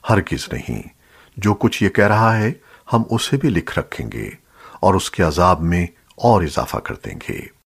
हरगिज नहीं। जो कुछ ये कह रहा है हम उसे भी लिख रखेंगे और उसके अजाब में और इजाफा कर देंगे।